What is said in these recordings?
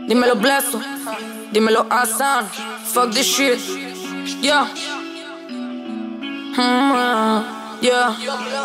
Dímelo Blesso, dímelo Hassan. Fuck this shit, yeah. Yeah.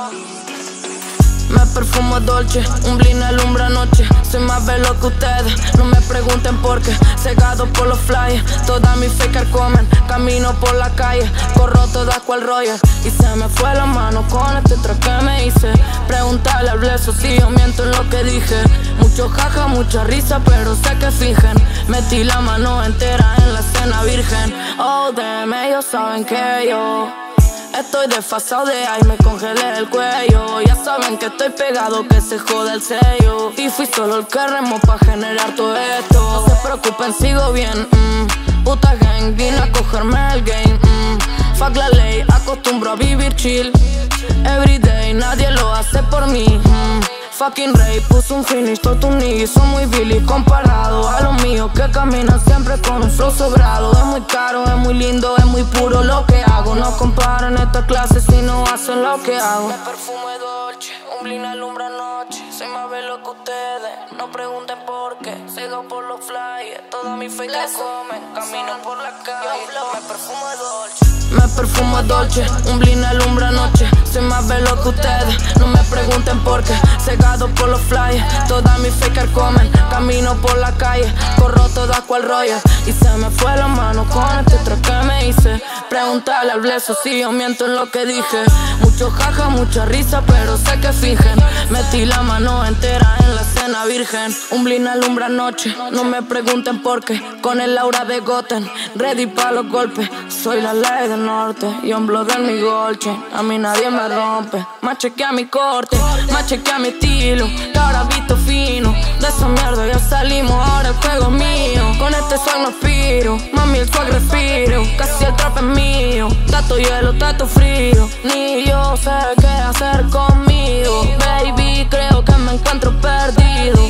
Me perfumo dolce, un bling alumbra noche. Soy más velo que ustedes, no me pregunten por qué. Cegado por los flyers, todas mis fakers comen. Camino por la calle, corro todas cual Roger. Y se me fue la mano con este track que me hice. Preguntarle al Blesso si yo miento en lo que dije. Mucho jaja, mucha risa, pero sé que fingen. Metí la mano entera en la cena virgen. Oh, damn, ellos saben que yo estoy desfasado de ahí, me congelé el cuello. Ya saben que estoy pegado, que se jode el sello. Y fui solo el que remó pa' generar todo esto. No se preocupen, sigo bien. Puta gang, vine a cogerme el game. Fuck la ley, acostumbro a vivir chill. Everyday, nadie lo hace por mí. Fucking Rey, puso un finish, todos tus niggas son muy billy comparado a los míos que caminan siempre con un flow sobrado. Es muy caro, es muy lindo, es muy puro lo que hago. No comparan esta clase si no hacen lo que hago. Me perfumo de dolce, un bling alumbra noche. Soy más velo que ustedes, no pregunten por qué. Sigo por los flyers, todas mis fakes comen. Camino por la calle, me perfumo de dolce. Me perfumo de dolce, un bling alumbra noche. Soy más velo que ustedes, no me pregunten por qué. Cegado por los flyers, todas mis fakers comen. Camino por la calle, corro todas cual Roger. Y se me fue la mano con este track que me hice. Preguntarle al Blesso si yo miento en lo que dije. Mucho jaja, mucha risa, pero sé que fingen. Metí la mano entera en la cena virgen. Un bling alumbra noche, no me pregunten por qué. Con el aura de Goten, ready pa' los golpes. Soy la ley del norte y un blood en mi golche. A mí nadie me rompe, más chequea mi corte, más chequea mi estilo, que ahora visto fino. De esa mierda ya salimos, ahora el juego es mío. Con este swag no aspiro, mami el swag respiro. Casi el trap es mío, tato hielo, tato frío. Ni yo sé qué hacer conmigo. Baby, creo que me encuentro perdido.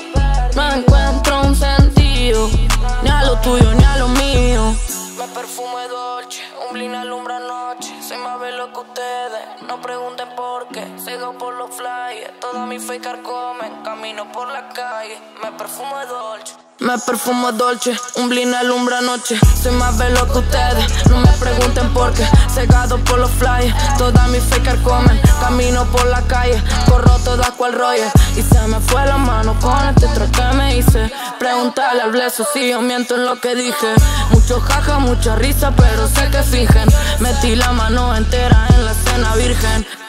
No encuentro un sentido, ni a lo tuyo ni a lo mío. Me perfumo de dolce, un bling alumbra noche. Soy más velo que ustedes, no pregunten por qué. Sigo por los flyers, todas mis fakers comen. Camino por la calle, me perfumo de dolce. Me perfumo dolce, un bling alumbra noche. Soy más velo que ustedes, no me pregunten por qué. Cegado por los flyers, todas mis fakers comen. Camino por la calle, corro todas cual Roger. Y se me fue la mano con este track que me hice. Preguntarle al Blesso si yo miento en lo que dije. Mucho jaja, mucha risa, pero sé que fingen. Metí la mano entera en la cena virgen.